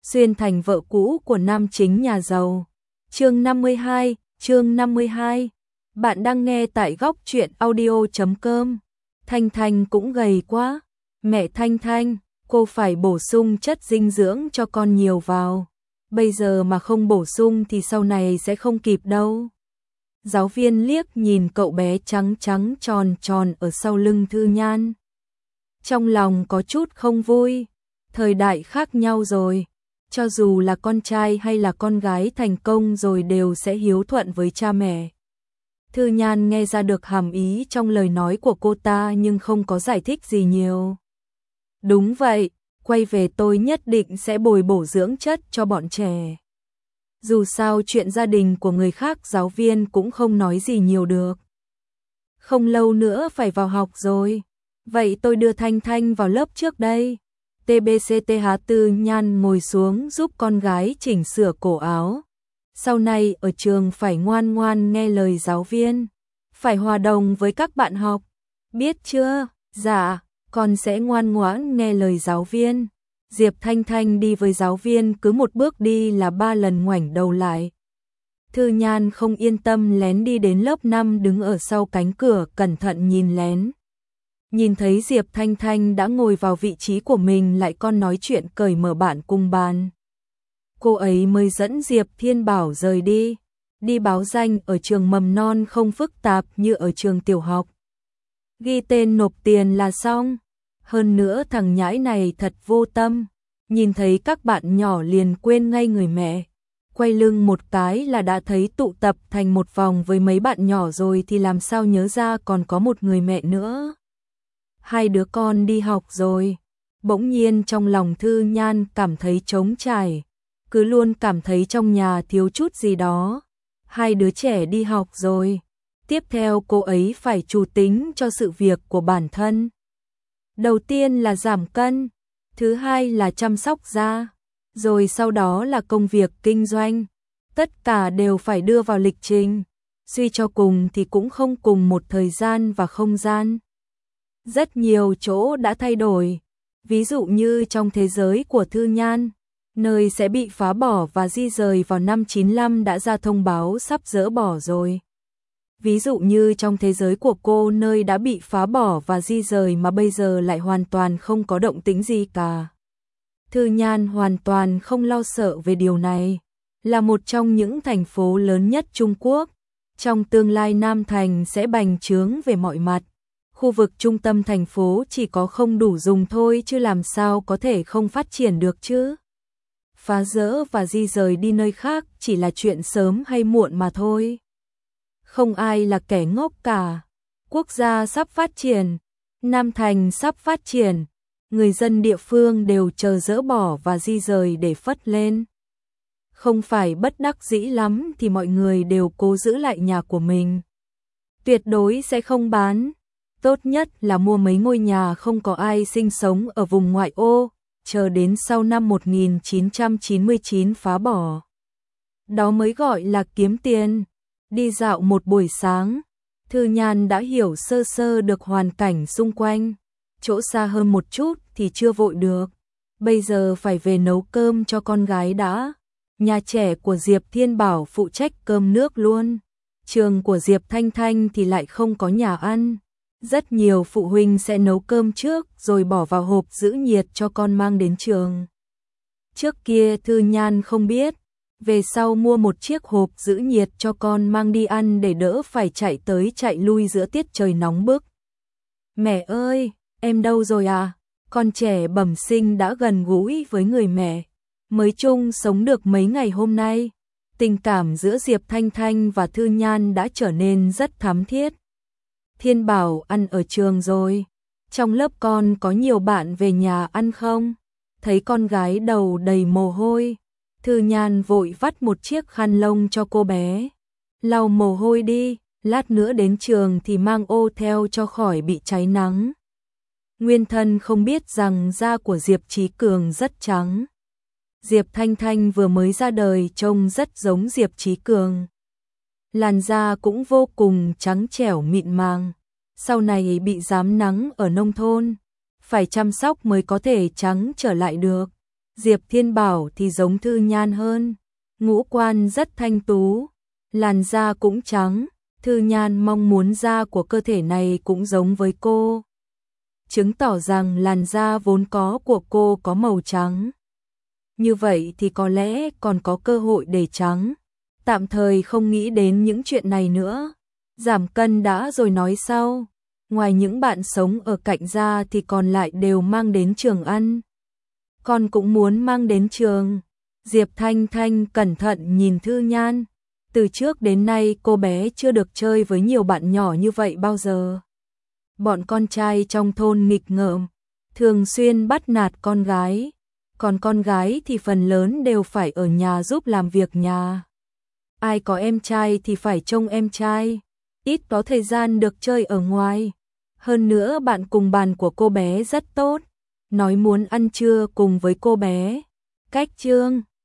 xuyên thành vợ cũ của nam chính nhà giàu. Chương 52. Bạn đang nghe tại góc truyện audio.com. Thanh Thanh cũng gầy quá. Mẹ Thanh Thanh, cô phải bổ sung chất dinh dưỡng cho con nhiều vào. Bây giờ mà không bổ sung thì sau này sẽ không kịp đâu. Giáo viên liếc nhìn cậu bé trắng trắng tròn tròn ở sau lưng Thư Nhan. Trong lòng có chút không vui. Thời đại khác nhau rồi. Cho dù là con trai hay là con gái thành công rồi đều sẽ hiếu thuận với cha mẹ. Thư Nhan nghe ra được hàm ý trong lời nói của cô ta nhưng không có giải thích gì nhiều. Đúng vậy, quay về tôi nhất định sẽ bồi bổ dưỡng chất cho bọn trẻ. Dù sao chuyện gia đình của người khác giáo viên cũng không nói gì nhiều được. Không lâu nữa phải vào học rồi. Vậy tôi đưa Thanh Thanh vào lớp trước đây. TBCTH Thư Nhan ngồi xuống giúp con gái chỉnh sửa cổ áo. Sau này ở trường phải ngoan ngoan nghe lời giáo viên. Phải hòa đồng với các bạn học. Biết chưa? Dạ, con sẽ ngoan ngoãn nghe lời giáo viên. Diệp Thanh Thanh đi với giáo viên cứ một bước đi là 3 lần ngoảnh đầu lại. Thư Nhan không yên tâm lén đi đến lớp 5 đứng ở sau cánh cửa cẩn thận nhìn lén. Nhìn thấy Diệp Thanh Thanh đã ngồi vào vị trí của mình lại còn nói chuyện cởi mở bạn cùng bàn. Cô ấy mới dẫn Diệp Thiên Bảo rời đi. Đi báo danh ở trường mầm non không phức tạp như ở trường tiểu học. Ghi tên nộp tiền là xong. Hơn nữa thằng nhãi này thật vô tâm. Nhìn thấy các bạn nhỏ liền quên ngay người mẹ. Quay lưng một cái là đã thấy tụ tập thành một vòng với mấy bạn nhỏ rồi thì làm sao nhớ ra còn có một người mẹ nữa. Hai đứa con đi học rồi. Bỗng nhiên trong lòng Thư Nhan cảm thấy trống trải. Cứ luôn cảm thấy trong nhà thiếu chút gì đó. Hai đứa trẻ đi học rồi. Tiếp theo cô ấy phải chủ tính cho sự việc của bản thân. Đầu tiên là giảm cân. Thứ hai là chăm sóc da. Rồi sau đó là công việc kinh doanh. Tất cả đều phải đưa vào lịch trình. Suy cho cùng thì cũng không cùng một thời gian và không gian. Rất nhiều chỗ đã thay đổi. Ví dụ như trong thế giới của Thư Nhan, nơi sẽ bị phá bỏ và di rời vào năm 95 đã ra thông báo sắp dỡ bỏ rồi. Ví dụ như trong thế giới của cô nơi đã bị phá bỏ và di rời mà bây giờ lại hoàn toàn không có động tĩnh gì cả. Thư Nhan hoàn toàn không lo sợ về điều này. Là một trong những thành phố lớn nhất Trung Quốc. Trong tương lai Nam Thành sẽ bành trướng về mọi mặt. Khu vực trung tâm thành phố chỉ có không đủ dùng thôi chứ làm sao có thể không phát triển được chứ. Phá dỡ và di rời đi nơi khác chỉ là chuyện sớm hay muộn mà thôi. Không ai là kẻ ngốc cả. Quốc gia sắp phát triển, Nam Thành sắp phát triển, người dân địa phương đều chờ dỡ bỏ và di rời để phất lên. Không phải bất đắc dĩ lắm thì mọi người đều cố giữ lại nhà của mình. Tuyệt đối sẽ không bán. Tốt nhất là mua mấy ngôi nhà không có ai sinh sống ở vùng ngoại ô, chờ đến sau năm 1999 phá bỏ. Đó mới gọi là kiếm tiền. Đi dạo một buổi sáng, Thư Nhan đã hiểu sơ sơ được hoàn cảnh xung quanh. Chỗ xa hơn một chút thì chưa vội được. Bây giờ phải về nấu cơm cho con gái đã. Nhà trẻ của Diệp Thiên Bảo phụ trách cơm nước luôn. Trường của Diệp Thanh Thanh thì lại không có nhà ăn. Rất nhiều phụ huynh sẽ nấu cơm trước rồi bỏ vào hộp giữ nhiệt cho con mang đến trường. Trước kia Thư Nhan không biết. Về sau mua một chiếc hộp giữ nhiệt cho con mang đi ăn để đỡ phải chạy tới chạy lui giữa tiết trời nóng bức. Mẹ ơi, em đâu rồi à? Con trẻ bẩm sinh đã gần gũi với người mẹ. Mới chung sống được mấy ngày hôm nay. Tình cảm giữa Diệp Thanh Thanh và Thư Nhan đã trở nên rất thắm thiết. Thiên Bảo ăn ở trường rồi. Trong lớp con có nhiều bạn về nhà ăn không? Thấy con gái đầu đầy mồ hôi. Thư Nhan vội vắt một chiếc khăn lông cho cô bé. Lau mồ hôi đi, lát nữa đến trường thì mang ô theo cho khỏi bị cháy nắng. Nguyên thân không biết rằng da của Diệp Chí Cường rất trắng. Diệp Thanh Thanh vừa mới ra đời trông rất giống Diệp Chí Cường. Làn da cũng vô cùng trắng trẻo mịn màng. Sau này bị rám nắng ở nông thôn, phải chăm sóc mới có thể trắng trở lại được. Diệp Thiên Bảo thì giống Thư Nhan hơn, ngũ quan rất thanh tú, làn da cũng trắng, Thư Nhan mong muốn da của cơ thể này cũng giống với cô, chứng tỏ rằng làn da vốn có của cô có màu trắng. Như vậy thì có lẽ còn có cơ hội để trắng. Tạm thời không nghĩ đến những chuyện này nữa. Giảm cân đã rồi nói sau. Ngoài những bạn sống ở cạnh ra thì còn lại đều mang đến trường ăn. Con cũng muốn mang đến trường. Diệp Thanh Thanh cẩn thận nhìn Thư Nhan. Từ trước đến nay cô bé chưa được chơi với nhiều bạn nhỏ như vậy bao giờ. Bọn con trai trong thôn nghịch ngợm, thường xuyên bắt nạt con gái. Còn con gái thì phần lớn đều phải ở nhà giúp làm việc nhà. Ai có em trai thì phải trông em trai, ít có thời gian được chơi ở ngoài. Hơn nữa bạn cùng bàn của cô bé rất tốt, nói muốn ăn trưa cùng với cô bé. Cách Trương